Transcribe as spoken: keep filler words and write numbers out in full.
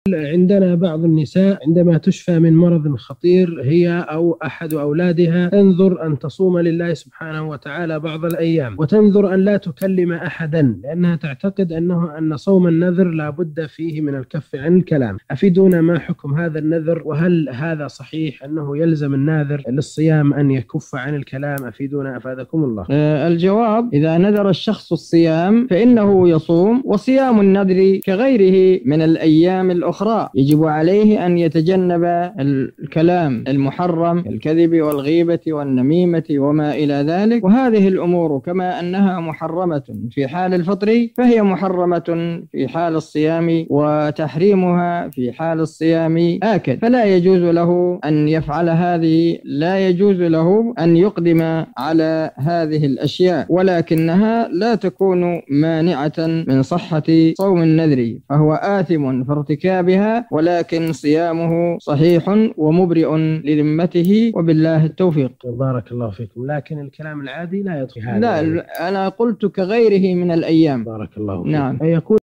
عندنا بعض النساء عندما تشفى من مرض خطير هي أو أحد أولادها تنذر أن تصوم لله سبحانه وتعالى بعض الأيام، وتنذر أن لا تكلم أحدا، لأنها تعتقد أنه أن صوم النذر لا بد فيه من الكف عن الكلام. أفيدونا ما حكم هذا النذر، وهل هذا صحيح أنه يلزم الناذر للصيام أن يكف عن الكلام؟ أفيدونا أفادكم الله. آه الجواب: إذا نذر الشخص الصيام فإنه يصوم، وصيام النذر كغيره من الأيام الأخرى أخرى يجب عليه أن يتجنب الكلام المحرم، الكذب والغيبة والنميمة وما إلى ذلك. وهذه الأمور كما أنها محرمة في حال الفطر فهي محرمة في حال الصيام، وتحريمها في حال الصيام آكد، فلا يجوز له أن يفعل هذه، لا يجوز له أن يقدم على هذه الأشياء، ولكنها لا تكون مانعة من صحة صوم النذر، فهو آثم في ارتكابها، ولكن صيامه صحيح ومبرئ لذمته، وبالله التوفيق. بارك الله فيكم. لكن الكلام العادي لا يدخل هذا؟ لا، أنا قلت كغيره من الأيام. بارك الله فيكم. نعم. يكون